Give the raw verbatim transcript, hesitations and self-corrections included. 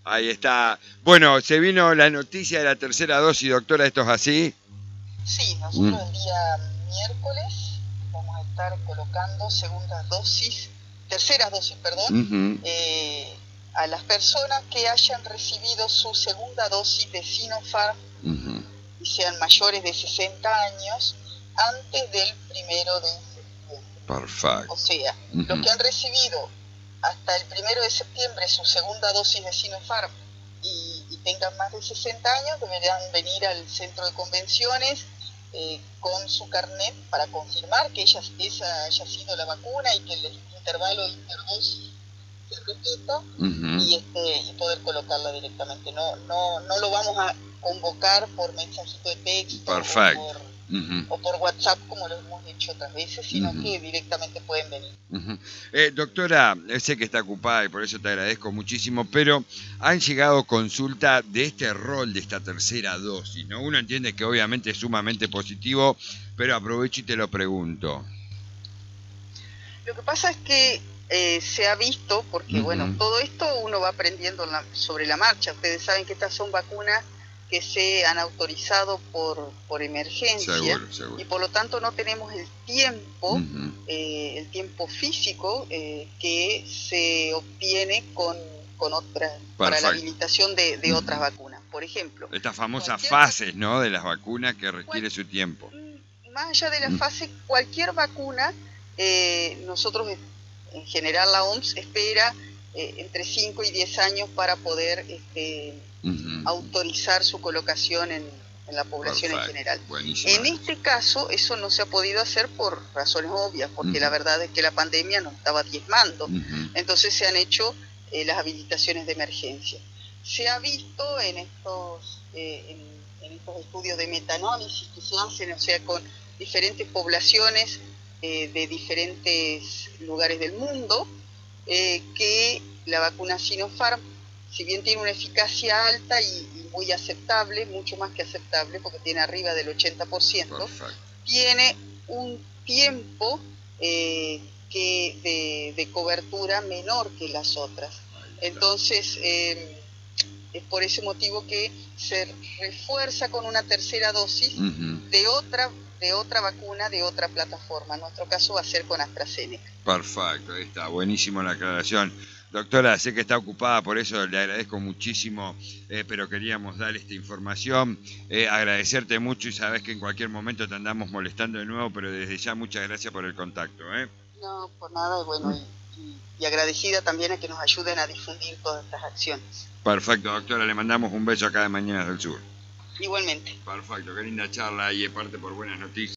Ahí está. Bueno, se vino la noticia de la tercera dosis, doctora, ¿esto es así? Sí, nosotros mm. el día miércoles vamos a estar colocando segundas dosis, terceras dosis, perdón, uh-huh. eh, a las personas que hayan recibido su segunda dosis de Sinopharm uh-huh. y sean mayores de sesenta años antes del primero de septiembre. Perfecto. O sea, uh-huh. los que han recibido hasta el primero de septiembre su segunda dosis de Sinopharm y, y tengan más de sesenta años deberán venir al centro de convenciones eh, con su carnet para confirmar que ella, esa haya sido la vacuna y que el intervalo interdosis se repita uh-huh. y, este, y poder colocarla directamente. No, no, no lo vamos a convocar por mensajito de texto Perfecto. o por, uh-huh. o por WhatsApp como lo hemos hecho otras veces, sino uh-huh. que directamente pueden venir. Uh-huh. eh, doctora, sé que está ocupada y por eso te agradezco muchísimo, pero han llegado consultas de este rol de esta tercera dosis, ¿no? Uno entiende que obviamente es sumamente positivo, pero aprovecho y te lo pregunto. Lo que pasa es que eh, se ha visto, porque uh-huh. bueno, todo esto uno va aprendiendo la, sobre la marcha. Ustedes saben que estas son vacunas que se han autorizado por, por emergencia seguro, seguro. y por lo tanto no tenemos el tiempo, uh-huh. eh, el tiempo físico eh, que se obtiene con, con otras, para la habilitación de, de uh-huh. otras vacunas. Por ejemplo, estas famosas fases, ¿no?, de las vacunas que requiere su tiempo. Más allá de la uh-huh. fase, cualquier vacuna, eh, nosotros en general la O M S espera eh, entre cinco y diez años para poder este, uh-huh. autorizar su colocación en, en la población Perfect. en general. Buenísimo. En este caso eso no se ha podido hacer por razones obvias, porque uh-huh. la verdad es que la pandemia nos estaba diezmando, uh-huh. entonces se han hecho eh, las habilitaciones de emergencia. Se ha visto en estos, eh, en, en estos estudios de metaanálisis que se hacen, o sea, con diferentes poblaciones eh, de diferentes lugares del mundo, eh, que la vacuna Sinopharm, si bien tiene una eficacia alta y, y muy aceptable, mucho más que aceptable, porque tiene arriba del ochenta por ciento, Perfect. tiene un tiempo eh, que de, de cobertura menor que las otras. Entonces, eh, es por ese motivo que se refuerza con una tercera dosis uh-huh. de otra de otra vacuna, de otra plataforma. En nuestro caso va a ser con AstraZeneca. Perfecto, ahí está, buenísimo la aclaración. Doctora, sé que está ocupada, por eso le agradezco muchísimo, eh, pero queríamos dar esta información, eh, agradecerte mucho y sabes que en cualquier momento te andamos molestando de nuevo, pero desde ya muchas gracias por el contacto. ¿eh? No, por nada, y bueno, y, y, y agradecida también a que nos ayuden a difundir todas estas acciones. Perfecto, doctora, le mandamos un beso acá de Mañanas del Sur. Igualmente. Perfecto, qué linda charla y parte por buenas noticias.